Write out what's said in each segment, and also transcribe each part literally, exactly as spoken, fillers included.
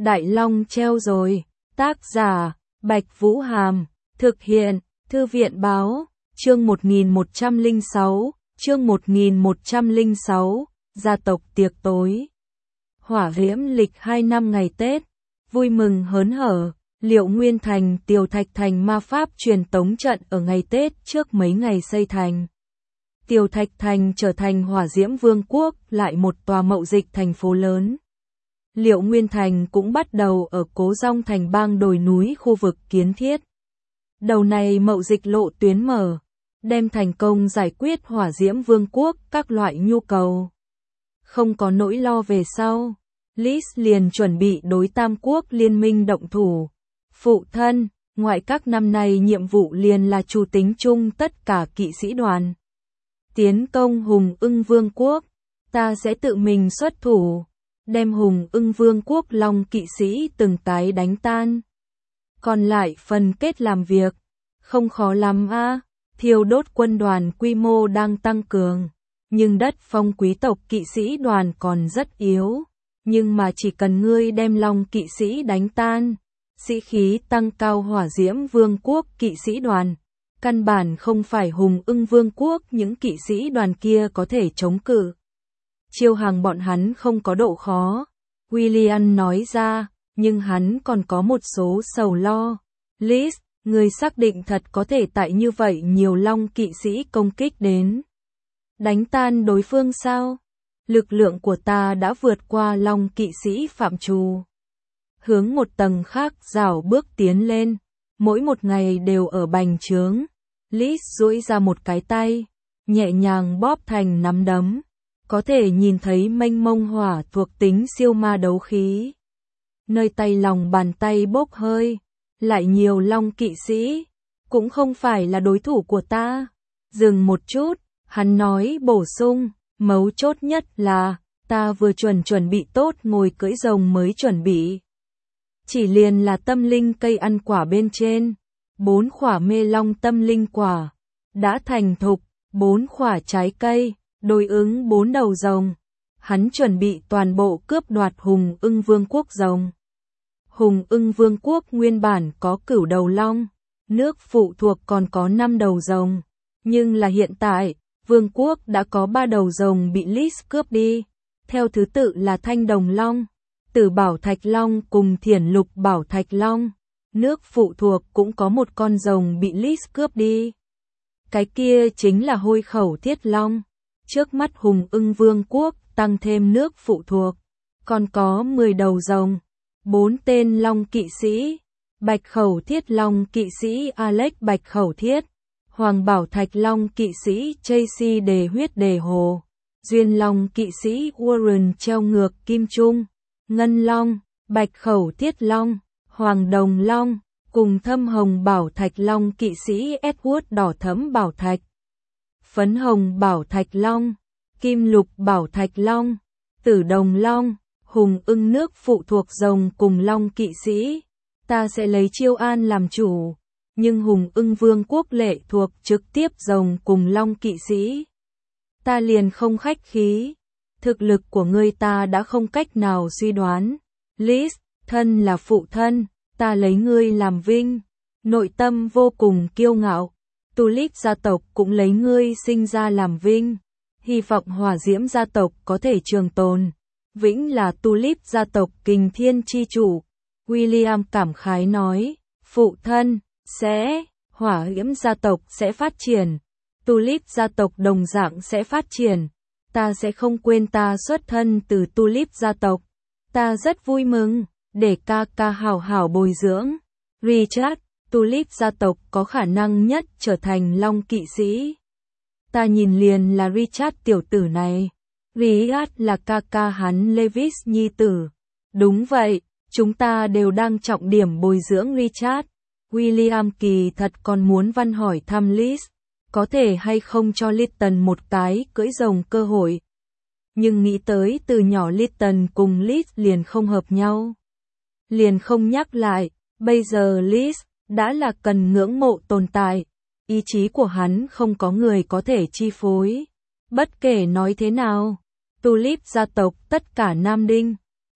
Đại Long treo rồi. Tác giả, Bạch Vũ Hàm. Thực hiện, Thư viện Báo. Chương một nghìn một trăm lẻ sáu. Chương một nghìn một trăm lẻ sáu. Gia tộc tiệc tối. Hỏa Diễm lịch hai năm ngày Tết. Vui mừng hớn hở. Liệu Nguyên Thành, Tiều Thạch Thành ma pháp truyền tống trận ở ngày Tết trước mấy ngày xây thành. Tiều Thạch Thành trở thành Hỏa Diễm Vương quốc, lại một tòa mậu dịch thành phố lớn. Liệu Nguyên Thành cũng bắt đầu ở Cố Dong Thành bang đồi núi khu vực kiến thiết. Đầu này mậu dịch lộ tuyến mở, đem thành công giải quyết Hỏa Diễm Vương quốc các loại nhu cầu. Không có nỗi lo về sau, Lis liền chuẩn bị đối Tam Quốc liên minh động thủ. Phụ thân, ngoại các năm nay nhiệm vụ liền là chủ tính chung tất cả kỵ sĩ đoàn. Tiến công Hùng Ưng Vương quốc, ta sẽ tự mình xuất thủ, đem Hùng Ưng Vương quốc long kỵ sĩ từng cái đánh tan. Còn lại phần kết làm việc, không khó lắm a. À. Thiêu đốt quân đoàn quy mô đang tăng cường, nhưng đất phong quý tộc kỵ sĩ đoàn còn rất yếu. Nhưng mà chỉ cần ngươi đem long kỵ sĩ đánh tan, sĩ khí tăng cao Hỏa Diễm Vương quốc kỵ sĩ đoàn, căn bản không phải Hùng Ưng Vương quốc những kỵ sĩ đoàn kia có thể chống cự. Chiêu hàng bọn hắn không có độ khó, William nói ra, nhưng hắn còn có một số sầu lo. Lis, người xác định thật có thể tại như vậy nhiều long kỵ sĩ công kích đến đánh tan đối phương sao? Lực lượng của ta đã vượt qua long kỵ sĩ phạm trù. Hướng một tầng khác rảo bước tiến lên, mỗi một ngày đều ở bành trướng. Lis duỗi ra một cái tay, nhẹ nhàng bóp thành nắm đấm, có thể nhìn thấy mênh mông hỏa thuộc tính siêu ma đấu khí. Nơi tay lòng bàn tay bốc hơi, lại nhiều long kỵ sĩ, cũng không phải là đối thủ của ta. Dừng một chút, hắn nói bổ sung, mấu chốt nhất là, ta vừa chuẩn chuẩn bị tốt ngồi cưỡi rồng mới chuẩn bị. Chỉ liền là tâm linh cây ăn quả bên trên, bốn khỏa mê long tâm linh quả, đã thành thục, bốn khỏa trái cây, đối ứng bốn đầu rồng. Hắn chuẩn bị toàn bộ cướp đoạt Hùng Ưng Vương quốc rồng. Hùng Ưng Vương quốc nguyên bản có cửu đầu long, nước phụ thuộc còn có năm đầu rồng. Nhưng là hiện tại, Vương quốc đã có ba đầu rồng bị Lis cướp đi, theo thứ tự là Thanh Đồng Long, Tử Bảo Thạch Long cùng Thiển Lục Bảo Thạch Long. Nước phụ thuộc cũng có một con rồng bị Lis cướp đi. Cái kia chính là Hôi Khẩu Thiết Long. Trước mắt Hùng Ưng Vương quốc tăng thêm nước phụ thuộc, còn có mười đầu rồng, bốn tên long kỵ sĩ, Bạch Khẩu Thiết Long kỵ sĩ Alex Bạch Khẩu Thiết, Hoàng Bảo Thạch Long kỵ sĩ Tracy Đề Huyết Đề Hồ, Duyên Long kỵ sĩ Warren treo ngược Kim Trung, Ngân Long, Bạch Khẩu Thiết Long, Hoàng Đồng Long, cùng Thâm Hồng Bảo Thạch Long kỵ sĩ Edward Đỏ Thẫm Bảo Thạch, Phấn Hồng Bảo Thạch Long, Kim Lục Bảo Thạch Long, Tử Đồng Long, Hùng Ưng nước phụ thuộc rồng cùng long kỵ sĩ. Ta sẽ lấy Chiêu An làm chủ, nhưng Hùng Ưng Vương quốc lệ thuộc trực tiếp rồng cùng long kỵ sĩ. Ta liền không khách khí, thực lực của ngươi ta đã không cách nào suy đoán. Lis, thân là phụ thân, ta lấy ngươi làm vinh, nội tâm vô cùng kiêu ngạo. Tulip gia tộc cũng lấy ngươi sinh ra làm vinh, hy vọng Hỏa Diễm gia tộc có thể trường tồn. Vĩnh là Tulip gia tộc Kình Thiên chi chủ. William cảm khái nói, phụ thân, sẽ, Hỏa Diễm gia tộc sẽ phát triển, Tulip gia tộc đồng dạng sẽ phát triển. Ta sẽ không quên ta xuất thân từ Tulip gia tộc. Ta rất vui mừng, để ca ca hảo hảo bồi dưỡng. Richard, Tulip gia tộc có khả năng nhất trở thành long kỵ sĩ. Ta nhìn liền là Richard tiểu tử này. Richard là ca ca hắn Lewis nhi tử. Đúng vậy, chúng ta đều đang trọng điểm bồi dưỡng Richard. William kỳ thật còn muốn văn hỏi thăm Lis, có thể hay không cho Lytton một cái cưỡi rồng cơ hội. Nhưng nghĩ tới từ nhỏ Lytton cùng Lis liền không hợp nhau. Liền không nhắc lại, bây giờ Lis đã là cần ngưỡng mộ tồn tại. Ý chí của hắn không có người có thể chi phối. Bất kể nói thế nào, Tulip gia tộc tất cả nam đinh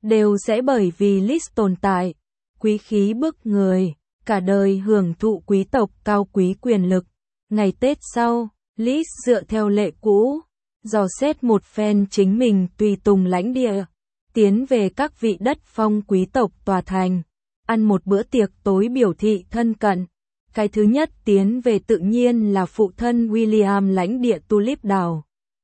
đều sẽ bởi vì Liz tồn tại, quý khí bức người, cả đời hưởng thụ quý tộc cao quý quyền lực. Ngày Tết sau, Liz dựa theo lệ cũ, dò xét một phen chính mình tùy tùng lãnh địa, tiến về các vị đất phong quý tộc tòa thành, ăn một bữa tiệc tối biểu thị thân cận. Cái thứ nhất tiến về tự nhiên là phụ thân William lãnh địa Tulip đảo.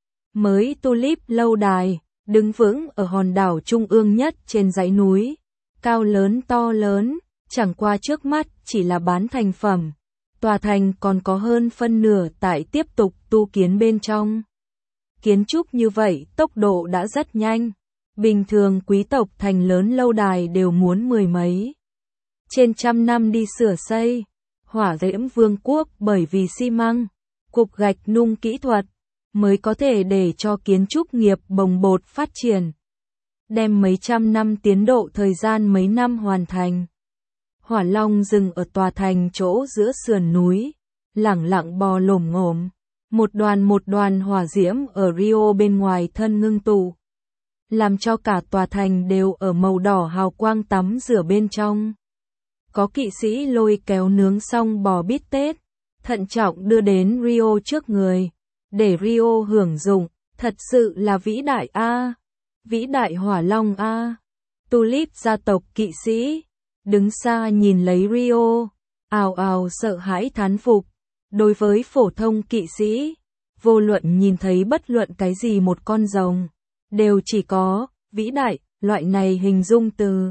Mới Tulip lâu đài, đứng vững ở hòn đảo trung ương nhất trên dãy núi, cao lớn to lớn, chẳng qua trước mắt chỉ là bán thành phẩm. Tòa thành còn có hơn phân nửa tại tiếp tục tu kiến bên trong. Kiến trúc như vậy tốc độ đã rất nhanh. Bình thường quý tộc thành lớn lâu đài đều muốn mười mấy, trên trăm năm đi sửa xây. Hỏa Diễm Vương quốc bởi vì xi măng, cục gạch nung kỹ thuật, mới có thể để cho kiến trúc nghiệp bồng bột phát triển. Đem mấy trăm năm tiến độ thời gian mấy năm hoàn thành. Hỏa Long dừng ở tòa thành chỗ giữa sườn núi, lẳng lặng bò lổm ngổm, một đoàn một đoàn hỏa diễm ở Rio bên ngoài thân ngưng tụ, làm cho cả tòa thành đều ở màu đỏ hào quang tắm rửa bên trong. Có kỵ sĩ lôi kéo nướng xong bò bít tết, thận trọng đưa đến Rio trước người, để Rio hưởng dụng, thật sự là vĩ đại a, vĩ đại Hỏa Long a. Tulip gia tộc kỵ sĩ đứng xa nhìn lấy Rio, ào ào sợ hãi thán phục. Đối với phổ thông kỵ sĩ, vô luận nhìn thấy bất luận cái gì một con rồng, đều chỉ có vĩ đại loại này hình dung từ.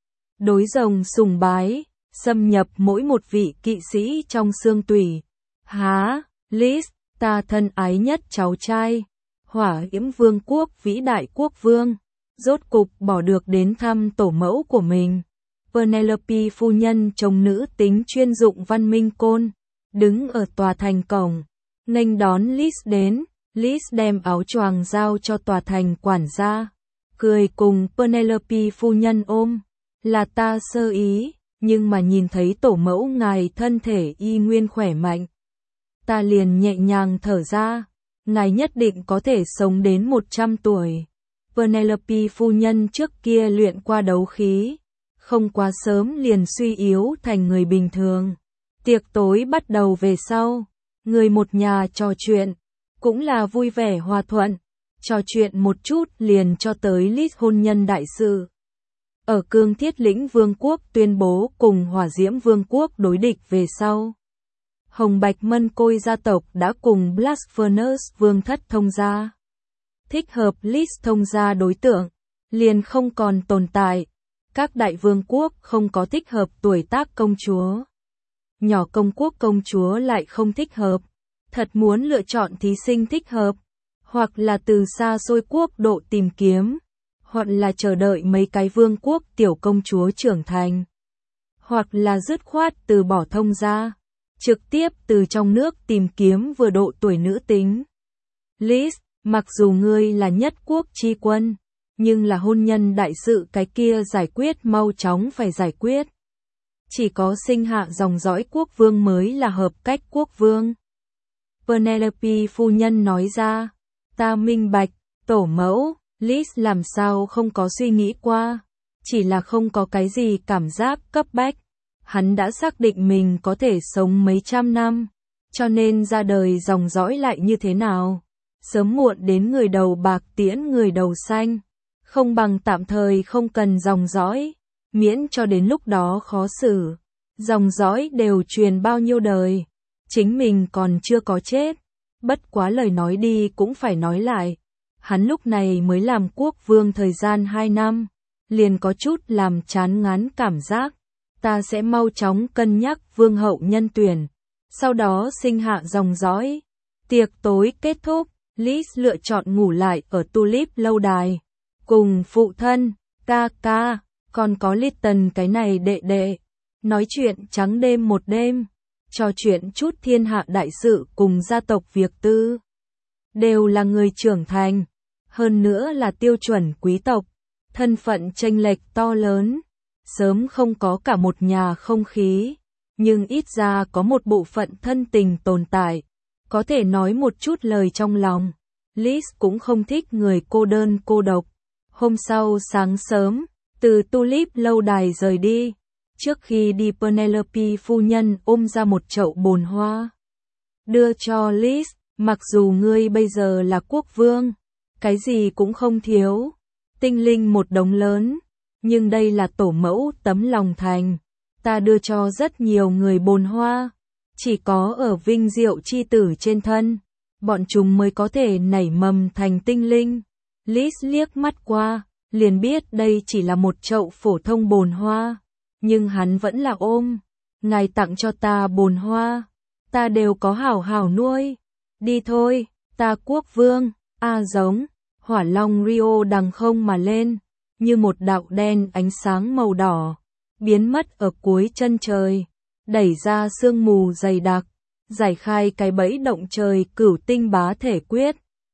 Đối rồng sùng bái, xâm nhập mỗi một vị kỵ sĩ trong xương tủy. Há, Liz, ta thân ái nhất cháu trai, Hỏa Diễm Vương quốc vĩ đại quốc vương, rốt cục bỏ được đến thăm tổ mẫu của mình. Penelope phu nhân chồng nữ tính chuyên dụng văn minh côn, đứng ở tòa thành cổng, nghênh đón Liz đến. Liz đem áo choàng giao cho tòa thành quản gia, cười cùng Penelope phu nhân ôm, là ta sơ ý, nhưng mà nhìn thấy tổ mẫu ngài thân thể y nguyên khỏe mạnh, ta liền nhẹ nhàng thở ra, ngài nhất định có thể sống đến một trăm tuổi. Penelope phu nhân trước kia luyện qua đấu khí, không quá sớm liền suy yếu thành người bình thường. Tiệc tối bắt đầu về sau, người một nhà trò chuyện, cũng là vui vẻ hòa thuận, trò chuyện một chút liền cho tới Liz hôn nhân đại sự. Ở Cương Thiết Lĩnh Vương quốc tuyên bố cùng Hỏa Diễm Vương quốc đối địch về sau, Hồng Bạch Mân Côi gia tộc đã cùng Blast Furnace Vương thất thông gia. Thích hợp Liz thông gia đối tượng, liền không còn tồn tại. Các đại vương quốc không có thích hợp tuổi tác công chúa. Nhỏ công quốc công chúa lại không thích hợp. Thật muốn lựa chọn thí sinh thích hợp, hoặc là từ xa xôi quốc độ tìm kiếm, hoặc là chờ đợi mấy cái vương quốc tiểu công chúa trưởng thành, hoặc là dứt khoát từ bỏ thông gia, trực tiếp từ trong nước tìm kiếm vừa độ tuổi nữ tính. Liz, mặc dù ngươi là nhất quốc chi quân, nhưng là hôn nhân đại sự cái kia giải quyết mau chóng phải giải quyết. Chỉ có sinh hạ dòng dõi quốc vương mới là hợp cách quốc vương. Penelope phu nhân nói ra, ta minh bạch, tổ mẫu, Liz làm sao không có suy nghĩ qua, chỉ là không có cái gì cảm giác cấp bách. Hắn đã xác định mình có thể sống mấy trăm năm, cho nên ra đời dòng dõi lại như thế nào. Sớm muộn đến người đầu bạc tiễn người đầu xanh, không bằng tạm thời không cần dòng dõi, miễn cho đến lúc đó khó xử. Dòng dõi đều truyền bao nhiêu đời, chính mình còn chưa có chết. Bất quá lời nói đi cũng phải nói lại, hắn lúc này mới làm quốc vương thời gian hai năm, liền có chút làm chán ngán cảm giác. Ta sẽ mau chóng cân nhắc vương hậu nhân tuyển, sau đó sinh hạ dòng dõi. Tiệc tối kết thúc, Liz lựa chọn ngủ lại ở Tulip lâu đài, cùng phụ thân, ca ca, còn có Lytton cái này đệ đệ, nói chuyện trắng đêm một đêm, trò chuyện chút thiên hạ đại sự cùng gia tộc việc tư. Đều là người trưởng thành, hơn nữa là tiêu chuẩn quý tộc, thân phận chênh lệch to lớn, sớm không có cả một nhà không khí, nhưng ít ra có một bộ phận thân tình tồn tại, có thể nói một chút lời trong lòng. Liz cũng không thích người cô đơn cô độc. Hôm sau sáng sớm, từ Tulip lâu đài rời đi. Trước khi đi Penelope phu nhân ôm ra một chậu bồn hoa. Đưa cho Liz, mặc dù ngươi bây giờ là quốc vương, cái gì cũng không thiếu, tinh linh một đống lớn, nhưng đây là tổ mẫu tấm lòng thành. Ta đưa cho rất nhiều người bồn hoa, chỉ có ở vinh diệu chi tử trên thân, bọn chúng mới có thể nảy mầm thành tinh linh. Liz liếc mắt qua, liền biết đây chỉ là một chậu phổ thông bồn hoa, nhưng hắn vẫn là ôm. Ngài tặng cho ta bồn hoa, ta đều có hảo hảo nuôi. Đi thôi, ta quốc vương. A giống, hỏa long Rio đằng không mà lên, như một đạo đen ánh sáng màu đỏ, biến mất ở cuối chân trời, đẩy ra sương mù dày đặc, giải khai cái bẫy động trời cửu tinh bá thể quyết.